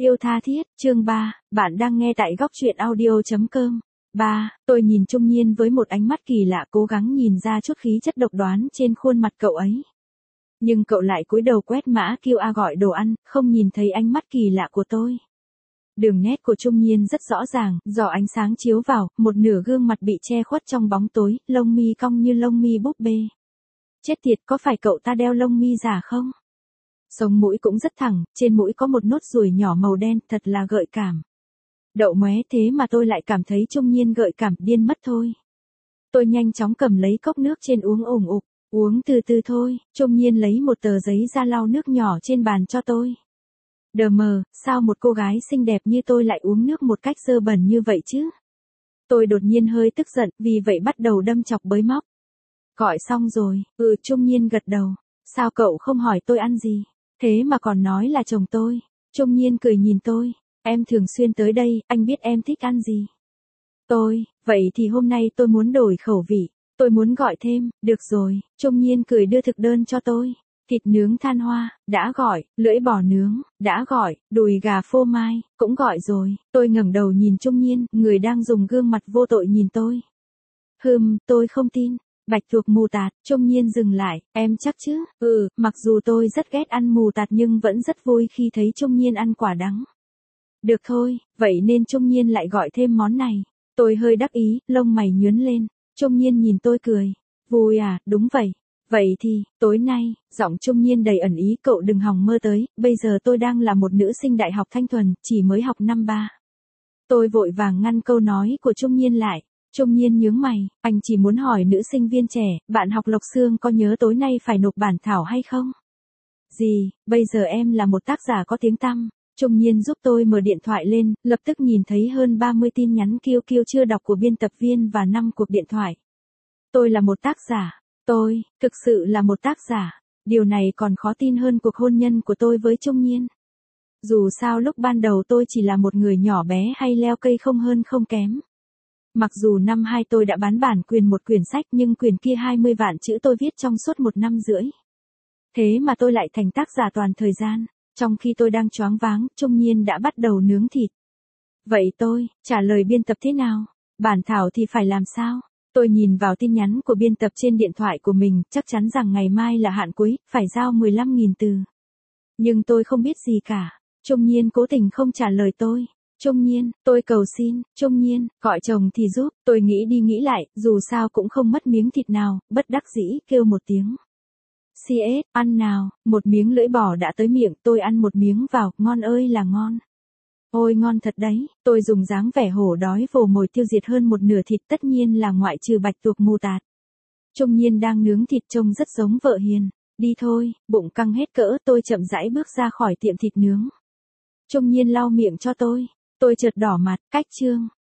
Yêu tha thiết, chương 3, bạn đang nghe tại góc truyện audio.com. 3, tôi nhìn Trung Nhiên với một ánh mắt kỳ lạ cố gắng nhìn ra chút khí chất độc đoán trên khuôn mặt cậu ấy. Nhưng cậu lại cúi đầu quét mã QR gọi đồ ăn, không nhìn thấy ánh mắt kỳ lạ của tôi. Đường nét của Trung Nhiên rất rõ ràng, do ánh sáng chiếu vào, một nửa gương mặt bị che khuất trong bóng tối, lông mi cong như lông mi búp bê. Chết tiệt, có phải cậu ta đeo lông mi giả không? Sống mũi cũng rất thẳng, trên mũi có một nốt ruồi nhỏ màu đen, thật là gợi cảm. Đậu móe, thế mà tôi lại cảm thấy Trung Nhiên gợi cảm, điên mất thôi. Tôi nhanh chóng cầm lấy cốc nước trên uống ủng ục, uống từ từ thôi. Trung Nhiên lấy một tờ giấy ra lau nước nhỏ trên bàn cho tôi. Đờ mờ, sao một cô gái xinh đẹp như tôi lại uống nước một cách dơ bẩn như vậy chứ? Tôi đột nhiên hơi tức giận, vì vậy bắt đầu đâm chọc bới móc. Gọi xong rồi, Trung Nhiên gật đầu. Sao cậu không hỏi tôi ăn gì? Thế mà còn nói là chồng tôi. Trung Nhiên cười nhìn tôi. Em thường xuyên tới đây, anh biết em thích ăn gì. Vậy thì hôm nay tôi muốn đổi khẩu vị. Tôi muốn gọi thêm, được rồi. Trung Nhiên cười đưa thực đơn cho tôi. Thịt nướng than hoa, đã gọi, lưỡi bò nướng, đã gọi, đùi gà phô mai, cũng gọi rồi. Tôi ngẩng đầu nhìn Trung Nhiên, người đang dùng gương mặt vô tội nhìn tôi. Tôi không tin. Bạch tuộc mù tạt. Trung Nhiên dừng lại, em chắc chứ? Mặc dù tôi rất ghét ăn mù tạt nhưng vẫn rất vui khi thấy Trung Nhiên ăn quả đắng. Được thôi, vậy nên Trung Nhiên lại gọi thêm món này. Tôi hơi đắc ý, lông mày nhướng lên. Trung Nhiên nhìn tôi cười. Vui à, đúng vậy. Vậy thì, tối nay, giọng Trung Nhiên đầy ẩn ý, cậu đừng hòng mơ tới, bây giờ tôi đang là một nữ sinh đại học thanh thuần, chỉ mới học năm 3. Tôi vội vàng ngăn câu nói của Trung Nhiên lại. Trung Nhiên nhướng mày, anh chỉ muốn hỏi nữ sinh viên trẻ, bạn học Lộc Xương có nhớ tối nay phải nộp bản thảo hay không? Gì, bây giờ em là một tác giả có tiếng tăm. Trung Nhiên giúp tôi mở điện thoại lên, lập tức nhìn thấy hơn 30 tin nhắn QQ chưa đọc của biên tập viên và 5 cuộc điện thoại. Tôi là một tác giả. Tôi, thực sự là một tác giả. Điều này còn khó tin hơn cuộc hôn nhân của tôi với Trung Nhiên. Dù sao lúc ban đầu tôi chỉ là một người nhỏ bé hay leo cây không hơn không kém. Mặc dù năm 2 tôi đã bán bản quyền một quyển sách nhưng quyển kia 20 vạn chữ tôi viết trong suốt 1 năm rưỡi. Thế mà tôi lại thành tác giả toàn thời gian. Trong khi tôi đang choáng váng, Trung Nhiên đã bắt đầu nướng thịt. Vậy tôi, trả lời biên tập thế nào? Bản thảo thì phải làm sao? Tôi nhìn vào tin nhắn của biên tập trên điện thoại của mình, chắc chắn rằng ngày mai là hạn cuối, phải giao 15.000 từ. Nhưng tôi không biết gì cả. Trung Nhiên cố tình không trả lời tôi. Trung Nhiên, tôi cầu xin, Trung Nhiên, gọi chồng thì giúp. Tôi nghĩ đi nghĩ lại, dù sao cũng không mất miếng thịt nào, bất đắc dĩ, kêu một tiếng. CS, ăn nào, một miếng lưỡi bò đã tới miệng, tôi ăn một miếng vào, ngon ơi là ngon. Ôi ngon thật đấy, tôi dùng dáng vẻ hổ đói vồ mồi tiêu diệt hơn một nửa thịt, tất nhiên là ngoại trừ bạch tuộc mù tạt. Trung Nhiên đang nướng thịt trông rất giống vợ hiền. Đi thôi, bụng căng hết cỡ, tôi chậm rãi bước ra khỏi tiệm thịt nướng. Trung Nhiên lau miệng cho tôi chợt đỏ mặt, cách chương.